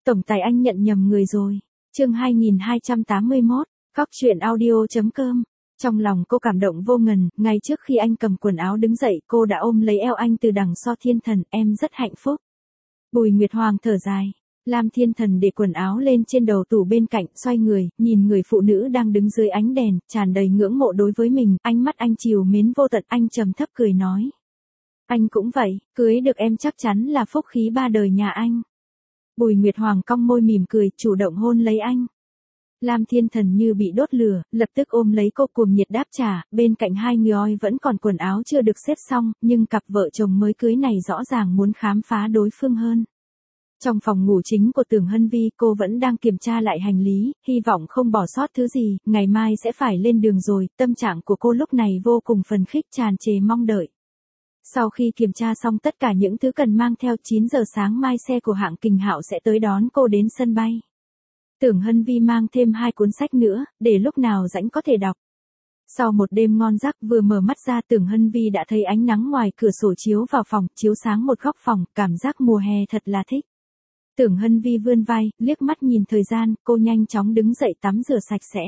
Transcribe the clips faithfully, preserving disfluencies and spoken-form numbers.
Tổng tài anh nhận nhầm người rồi. Chương hai nghìn hai trăm tám mươi mốt, Cóc truyện audio.com. Trong lòng cô cảm động vô ngần, ngay trước khi anh cầm quần áo đứng dậy, cô đã ôm lấy eo anh từ đằng So Thiên Thần, em rất hạnh phúc. Bùi Nguyệt Hoàng thở dài. Lam Thiên Thần để quần áo lên trên đầu tủ bên cạnh, xoay người, nhìn người phụ nữ đang đứng dưới ánh đèn, tràn đầy ngưỡng mộ đối với mình, ánh mắt anh trìu mến vô tận, anh trầm thấp cười nói. Anh cũng vậy, cưới được em chắc chắn là phúc khí ba đời nhà anh. Bùi Nguyệt Hoàng cong môi mỉm cười, chủ động hôn lấy anh. Lam Thiên Thần như bị đốt lửa, lập tức ôm lấy cô cuồng nhiệt đáp trả, bên cạnh hai người vẫn còn quần áo chưa được xếp xong, nhưng cặp vợ chồng mới cưới này rõ ràng muốn khám phá đối phương hơn. Trong phòng ngủ chính của Tưởng Hân Vi, cô vẫn đang kiểm tra lại hành lý, hy vọng không bỏ sót thứ gì, ngày mai sẽ phải lên đường rồi, tâm trạng của cô lúc này vô cùng phấn khích, tràn trề mong đợi. Sau khi kiểm tra xong tất cả những thứ cần mang theo, chín giờ sáng mai xe của hãng Kình Hạo sẽ tới đón cô đến sân bay. Tưởng Hân Vi mang thêm hai cuốn sách nữa, để lúc nào rảnh có thể đọc. Sau một đêm ngon giấc, vừa mở mắt ra Tưởng Hân Vi đã thấy ánh nắng ngoài cửa sổ chiếu vào phòng, chiếu sáng một góc phòng, cảm giác mùa hè thật là thích. Tưởng Hân Vi vươn vai, liếc mắt nhìn thời gian, cô nhanh chóng đứng dậy tắm rửa sạch sẽ.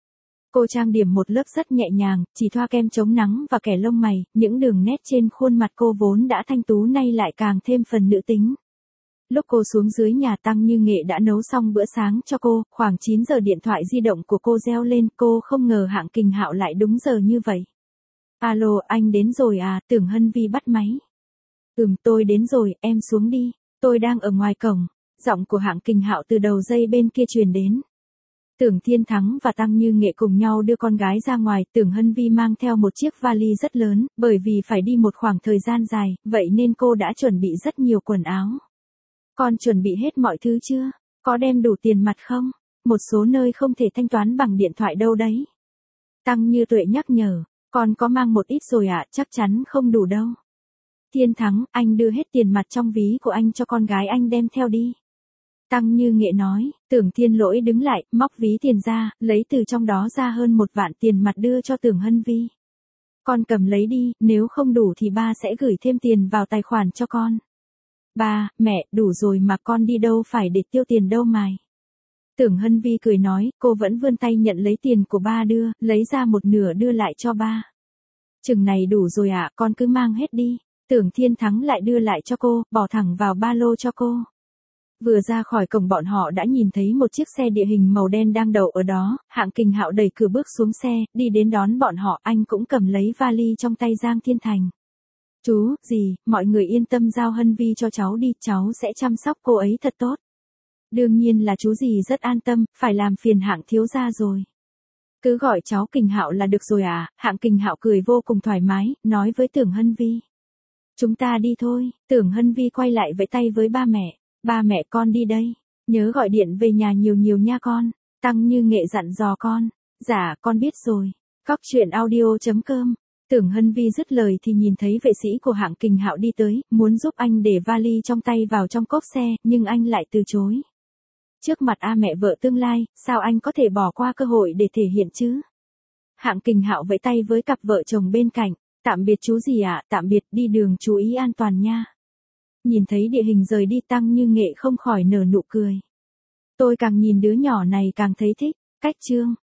Cô trang điểm một lớp rất nhẹ nhàng, chỉ thoa kem chống nắng và kẻ lông mày, những đường nét trên khuôn mặt cô vốn đã thanh tú nay lại càng thêm phần nữ tính. Lúc cô xuống dưới nhà Tăng Như Nghệ đã nấu xong bữa sáng cho cô, khoảng chín giờ điện thoại di động của cô reo lên, cô không ngờ hãng Kình Hạo lại đúng giờ như vậy. Alo, anh đến rồi à, Tưởng Hân Vi bắt máy. Ừm, tôi đến rồi, em xuống đi, tôi đang ở ngoài cổng. Giọng của hãng Kình Hạo từ đầu dây bên kia truyền đến. Tưởng Thiên Thắng và Tăng Như Nghệ cùng nhau đưa con gái ra ngoài, Tưởng Hân Vi mang theo một chiếc vali rất lớn, bởi vì phải đi một khoảng thời gian dài, vậy nên cô đã chuẩn bị rất nhiều quần áo. Con chuẩn bị hết mọi thứ chưa? Có đem đủ tiền mặt không? Một số nơi không thể thanh toán bằng điện thoại đâu đấy. Tăng Như Tuệ nhắc nhở, con có mang một ít rồi ạ, à, chắc chắn không đủ đâu. Thiên Thắng, anh đưa hết tiền mặt trong ví của anh cho con gái anh đem theo đi. Tăng Như Nghệ nói, Tưởng Thiên Lỗi đứng lại, móc ví tiền ra, lấy từ trong đó ra hơn một vạn tiền mặt đưa cho Tưởng Hân Vi. Con cầm lấy đi, nếu không đủ thì ba sẽ gửi thêm tiền vào tài khoản cho con. Ba, mẹ, đủ rồi mà, con đi đâu phải để tiêu tiền đâu mày. Tưởng Hân Vi cười nói, cô vẫn vươn tay nhận lấy tiền của ba đưa, lấy ra một nửa đưa lại cho ba. Chừng này đủ rồi ạ, à, con cứ mang hết đi. Tưởng Thiên Thắng lại đưa lại cho cô, bỏ thẳng vào ba lô cho cô. Vừa ra khỏi cổng bọn họ đã nhìn thấy một chiếc xe địa hình màu đen đang đậu ở đó, hãng Kình Hạo đẩy cửa bước xuống xe, đi đến đón bọn họ, anh cũng cầm lấy vali trong tay Giang Thiên Thành. Chú, dì, mọi người yên tâm giao Hân Vi cho cháu đi, cháu sẽ chăm sóc cô ấy thật tốt. Đương nhiên là chú dì rất an tâm, phải làm phiền hạng thiếu gia rồi. Cứ gọi cháu Kình Hạo là được rồi à, hạng Kình Hạo cười vô cùng thoải mái, nói với Tưởng Hân Vi. Chúng ta đi thôi, Tưởng Hân Vi quay lại vẫy tay với ba mẹ. Ba mẹ con đi đây, nhớ gọi điện về nhà nhiều nhiều nha con, Tăng Như Nghệ dặn dò con. Dạ, con biết rồi. Cóc truyện audio.com. Tưởng Hân Vi dứt lời thì nhìn thấy vệ sĩ của hãng Kình Hạo đi tới, muốn giúp anh để vali trong tay vào trong cốp xe, nhưng anh lại từ chối. Trước mặt a mẹ vợ tương lai, sao anh có thể bỏ qua cơ hội để thể hiện chứ? Hãng Kình Hạo vẫy tay với cặp vợ chồng bên cạnh, tạm biệt chú gì ạ, à? Tạm biệt, đi đường chú ý an toàn nha. Nhìn thấy địa hình rời đi Tăng Như Nghệ không khỏi nở nụ cười. Tôi càng nhìn đứa nhỏ này càng thấy thích. Cách chương